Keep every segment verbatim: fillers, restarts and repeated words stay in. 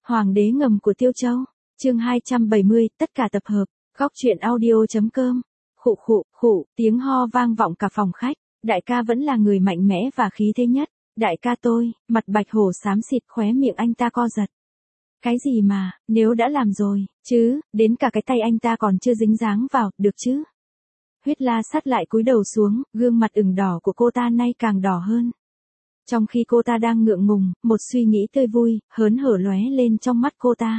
Hoàng đế ngầm của Tiêu Châu, chương hai trăm bảy mươi, tất cả tập hợp, góc truyện audio.com. Khụ khụ, khụ, tiếng ho vang vọng cả phòng khách, đại ca vẫn là người mạnh mẽ và khí thế nhất. Đại ca tôi, mặt Bạch Hổ xám xịt, khóe miệng anh ta co giật. Cái gì mà, nếu đã làm rồi, chứ, đến cả cái tay anh ta còn chưa dính dáng vào, được chứ? Huyết La Sát lại cúi đầu xuống, gương mặt ửng đỏ của cô ta nay càng đỏ hơn. Trong khi cô ta đang ngượng ngùng, một suy nghĩ tươi vui, hớn hở lóe lên trong mắt cô ta.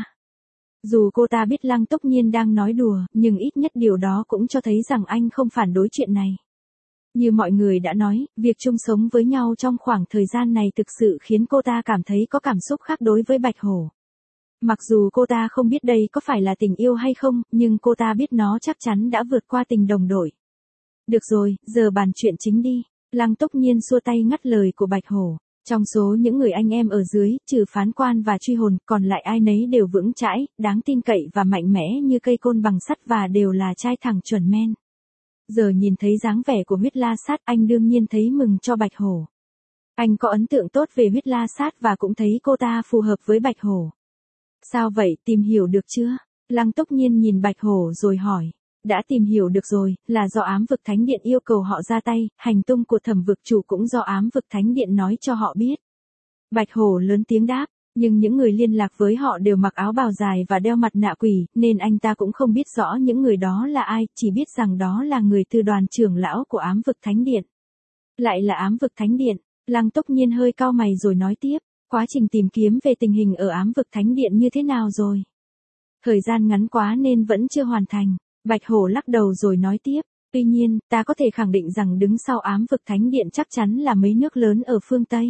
Dù cô ta biết Lăng Túc Nhiên đang nói đùa, nhưng ít nhất điều đó cũng cho thấy rằng anh không phản đối chuyện này. Như mọi người đã nói, việc chung sống với nhau trong khoảng thời gian này thực sự khiến cô ta cảm thấy có cảm xúc khác đối với Bạch Hổ. Mặc dù cô ta không biết đây có phải là tình yêu hay không, nhưng cô ta biết nó chắc chắn đã vượt qua tình đồng đội. Được rồi, giờ bàn chuyện chính đi. Lăng Túc Nhiên xua tay ngắt lời của Bạch Hổ. Trong số những người anh em ở dưới, trừ phán quan và truy hồn, còn lại ai nấy đều vững chãi, đáng tin cậy và mạnh mẽ như cây côn bằng sắt và đều là trai thẳng chuẩn men. Giờ nhìn thấy dáng vẻ của Huyết La Sát, anh đương nhiên thấy mừng cho Bạch Hổ. Anh có ấn tượng tốt về Huyết La Sát và cũng thấy cô ta phù hợp với Bạch Hổ. Sao vậy, tìm hiểu được chưa? Lăng Túc Nhiên nhìn Bạch Hổ rồi hỏi. Đã tìm hiểu được rồi, là do ám vực thánh điện yêu cầu họ ra tay, hành tung của Thẩm vực chủ cũng do ám vực thánh điện nói cho họ biết. Bạch Hổ lớn tiếng đáp, nhưng những người liên lạc với họ đều mặc áo bào dài và đeo mặt nạ quỷ, nên anh ta cũng không biết rõ những người đó là ai, chỉ biết rằng đó là người từ đoàn trưởng lão của ám vực thánh điện. Lại là ám vực thánh điện, Lăng Túc Nhiên hơi cau mày rồi nói tiếp, quá trình tìm kiếm về tình hình ở ám vực thánh điện như thế nào rồi? Thời gian ngắn quá nên vẫn chưa hoàn thành. Bạch Hổ lắc đầu rồi nói tiếp, tuy nhiên, ta có thể khẳng định rằng đứng sau ám vực thánh điện chắc chắn là mấy nước lớn ở phương Tây.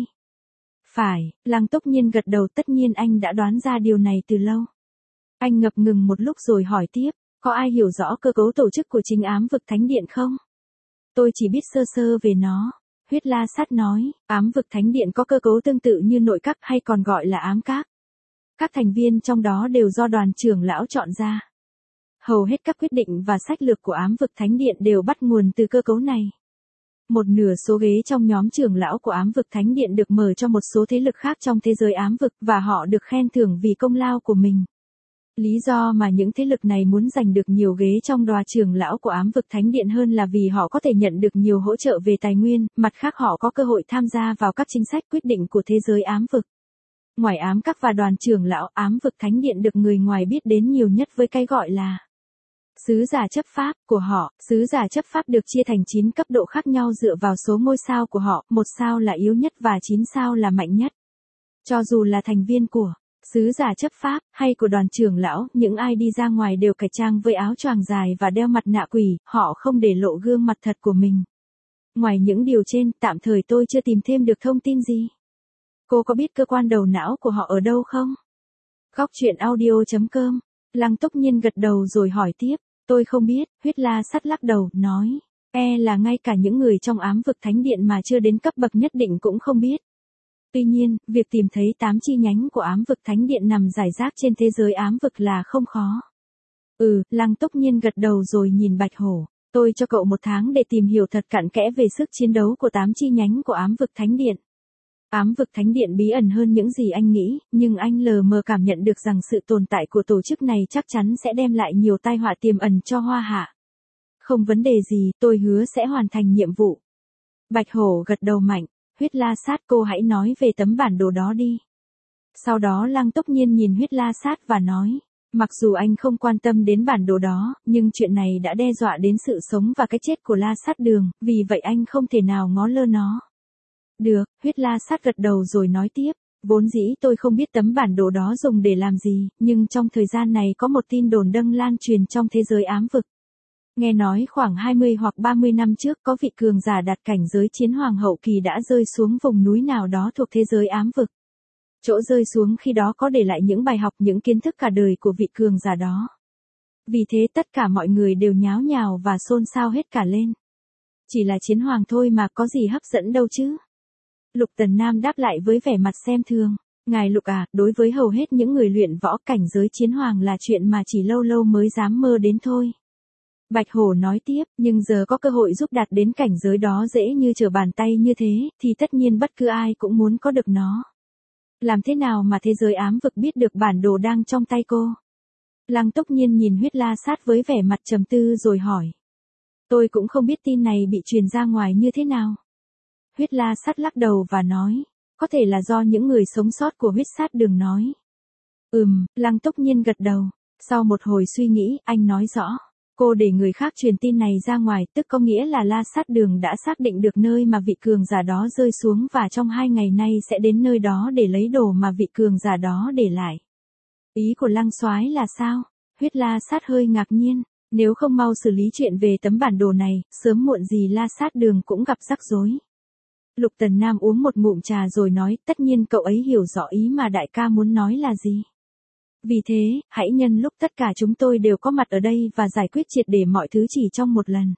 Phải, Lăng Túc Nhiên gật đầu, tất nhiên anh đã đoán ra điều này từ lâu. Anh ngập ngừng một lúc rồi hỏi tiếp, có ai hiểu rõ cơ cấu tổ chức của chính ám vực thánh điện không? Tôi chỉ biết sơ sơ về nó. Huyết La Sát nói, ám vực thánh điện có cơ cấu tương tự như nội các hay còn gọi là ám các. Các thành viên trong đó đều do đoàn trưởng lão chọn ra. Hầu hết các quyết định và sách lược của ám vực thánh điện đều bắt nguồn từ cơ cấu này. Một nửa số ghế trong nhóm trưởng lão của ám vực thánh điện được mở cho một số thế lực khác trong thế giới ám vực và họ được khen thưởng vì công lao của mình. Lý do mà những thế lực này muốn giành được nhiều ghế trong đoàn trưởng lão của ám vực thánh điện hơn là vì họ có thể nhận được nhiều hỗ trợ về tài nguyên, mặt khác họ có cơ hội tham gia vào các chính sách quyết định của thế giới ám vực. Ngoài ám các và đoàn trưởng lão, ám vực thánh điện được người ngoài biết đến nhiều nhất với cái gọi là sứ giả chấp pháp của họ. Sứ giả chấp pháp được chia thành chín cấp độ khác nhau dựa vào số ngôi sao của họ, một sao là yếu nhất và chín sao là mạnh nhất. Cho dù là thành viên của sứ giả chấp pháp hay của đoàn trưởng lão, những ai đi ra ngoài đều cải trang với áo choàng dài và đeo mặt nạ quỷ, họ không để lộ gương mặt thật của mình. Ngoài những điều trên, tạm thời tôi chưa tìm thêm được thông tin gì. Cô có biết cơ quan đầu não của họ ở đâu không? Góc truyện audio.com. Lăng Túc Nhiên gật đầu rồi hỏi tiếp. Tôi không biết, Huyết La Sát lắc đầu, nói. E là ngay cả những người trong ám vực thánh điện mà chưa đến cấp bậc nhất định cũng không biết. Tuy nhiên, việc tìm thấy tám chi nhánh của ám vực thánh điện nằm rải rác trên thế giới ám vực là không khó. Ừ, Lăng Túc Nhiên gật đầu rồi nhìn Bạch Hổ. Tôi cho cậu một tháng để tìm hiểu thật cặn kẽ về sức chiến đấu của tám chi nhánh của ám vực thánh điện. Ám vực thánh điện bí ẩn hơn những gì anh nghĩ, nhưng anh lờ mờ cảm nhận được rằng sự tồn tại của tổ chức này chắc chắn sẽ đem lại nhiều tai họa tiềm ẩn cho Hoa Hạ. Không vấn đề gì, tôi hứa sẽ hoàn thành nhiệm vụ. Bạch Hổ gật đầu mạnh, Huyết La Sát, cô hãy nói về tấm bản đồ đó đi. Sau đó Lăng Túc Nhiên nhìn Huyết La Sát và nói, mặc dù anh không quan tâm đến bản đồ đó, nhưng chuyện này đã đe dọa đến sự sống và cái chết của La Sát Đường, vì vậy anh không thể nào ngó lơ nó. Được, Huyết La Sát gật đầu rồi nói tiếp, vốn dĩ tôi không biết tấm bản đồ đó dùng để làm gì, nhưng trong thời gian này có một tin đồn đang lan truyền trong thế giới ám vực. Nghe nói khoảng hai mươi hoặc ba mươi năm trước có vị cường giả đạt cảnh giới chiến hoàng hậu kỳ đã rơi xuống vùng núi nào đó thuộc thế giới ám vực. Chỗ rơi xuống khi đó có để lại những bài học, những kiến thức cả đời của vị cường giả đó. Vì thế tất cả mọi người đều nháo nhào và xôn xao hết cả lên. Chỉ là chiến hoàng thôi mà có gì hấp dẫn đâu chứ? Lục Tần Nam đáp lại với vẻ mặt xem thường. Ngài Lục à, đối với hầu hết những người luyện võ, cảnh giới chiến hoàng là chuyện mà chỉ lâu lâu mới dám mơ đến thôi. Bạch Hổ nói tiếp, nhưng giờ có cơ hội giúp đạt đến cảnh giới đó dễ như trở bàn tay như thế, thì tất nhiên bất cứ ai cũng muốn có được nó. Làm thế nào mà thế giới ám vực biết được bản đồ đang trong tay cô? Lăng Túc Nhiên nhìn Huyết La Sát với vẻ mặt trầm tư rồi hỏi. Tôi cũng không biết tin này bị truyền ra ngoài như thế nào. Huyết La Sát lắc đầu và nói. Có thể là do những người sống sót của huyết sát đường nói. Ừm, Lăng Túc Nhiên gật đầu. Sau một hồi suy nghĩ, anh nói rõ. Cô để người khác truyền tin này ra ngoài, tức có nghĩa là La Sát Đường đã xác định được nơi mà vị cường giả đó rơi xuống và trong hai ngày nay sẽ đến nơi đó để lấy đồ mà vị cường giả đó để lại. Ý của Lăng Soái là sao? Huyết La Sát hơi ngạc nhiên. Nếu không mau xử lý chuyện về tấm bản đồ này, sớm muộn gì La Sát Đường cũng gặp rắc rối. Lục Tần Nam uống một ngụm trà rồi nói, tất nhiên cậu ấy hiểu rõ ý mà đại ca muốn nói là gì. Vì thế, hãy nhân lúc tất cả chúng tôi đều có mặt ở đây và giải quyết triệt để mọi thứ chỉ trong một lần.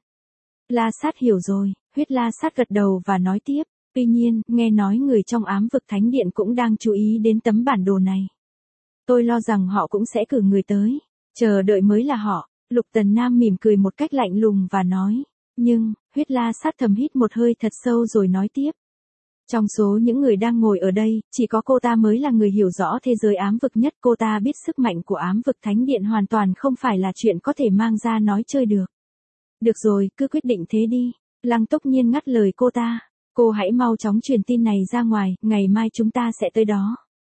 La Sát hiểu rồi, Huyết La Sát gật đầu và nói tiếp, tuy nhiên, nghe nói người trong ám vực thánh điện cũng đang chú ý đến tấm bản đồ này. Tôi lo rằng họ cũng sẽ cử người tới, chờ đợi mới là họ. Lục Tần Nam mỉm cười một cách lạnh lùng và nói, nhưng, Huyết La Sát thầm hít một hơi thật sâu rồi nói tiếp. Trong số những người đang ngồi ở đây, chỉ có cô ta mới là người hiểu rõ thế giới ám vực nhất. Cô ta biết sức mạnh của ám vực thánh điện hoàn toàn không phải là chuyện có thể mang ra nói chơi được. Được rồi, cứ quyết định thế đi. Lăng Túc Nhiên ngắt lời cô ta. Cô hãy mau chóng truyền tin này ra ngoài, ngày mai chúng ta sẽ tới đó.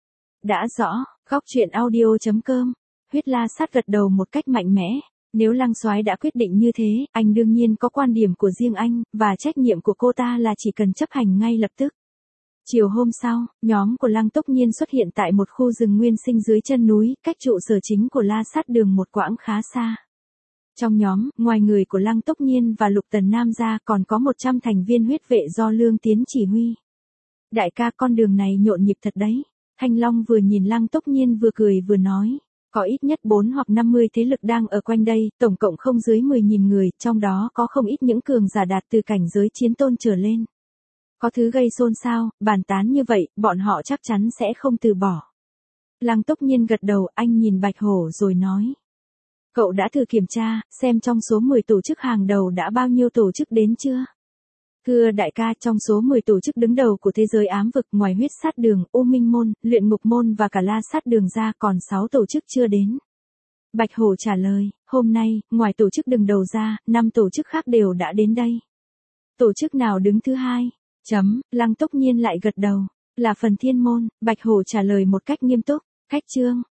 Đã rõ, góc truyện audio chấm com. Huyết La Sát gật đầu một cách mạnh mẽ. Nếu Lăng Soái đã quyết định như thế, anh đương nhiên có quan điểm của riêng anh, và trách nhiệm của cô ta là chỉ cần chấp hành ngay lập tức. Chiều hôm sau, nhóm của Lăng Túc Nhiên xuất hiện tại một khu rừng nguyên sinh dưới chân núi, cách trụ sở chính của La Sát Đường một quãng khá xa. Trong nhóm, ngoài người của Lăng Túc Nhiên và Lục Tần Nam ra còn có một trăm thành viên huyết vệ do Lương Tiến chỉ huy. Đại ca, con đường này nhộn nhịp thật đấy. Thanh Long vừa nhìn Lăng Túc Nhiên vừa cười vừa nói. Có ít nhất bốn hoặc năm mươi thế lực đang ở quanh đây, tổng cộng không dưới mười nghìn người, trong đó có không ít những cường giả đạt từ cảnh giới chiến tôn trở lên. Có thứ gây xôn xao, bàn tán như vậy, bọn họ chắc chắn sẽ không từ bỏ. Lăng Túc Nhiên gật đầu, anh nhìn Bạch Hổ rồi nói. Cậu đã thử kiểm tra, xem trong số mười tổ chức hàng đầu đã bao nhiêu tổ chức đến chưa? Thưa đại ca, trong số mười tổ chức đứng đầu của thế giới ám vực, ngoài huyết sát đường, U Minh Môn, luyện ngục môn và cả La Sát Đường ra còn sáu tổ chức chưa đến. Bạch Hổ trả lời, hôm nay, ngoài tổ chức đứng đầu ra, năm tổ chức khác đều đã đến đây. Tổ chức nào đứng thứ hai? Chấm, Lăng Túc Nhiên lại gật đầu, là Phần Thiên Môn. Bạch Hổ trả lời một cách nghiêm túc. Khách trương,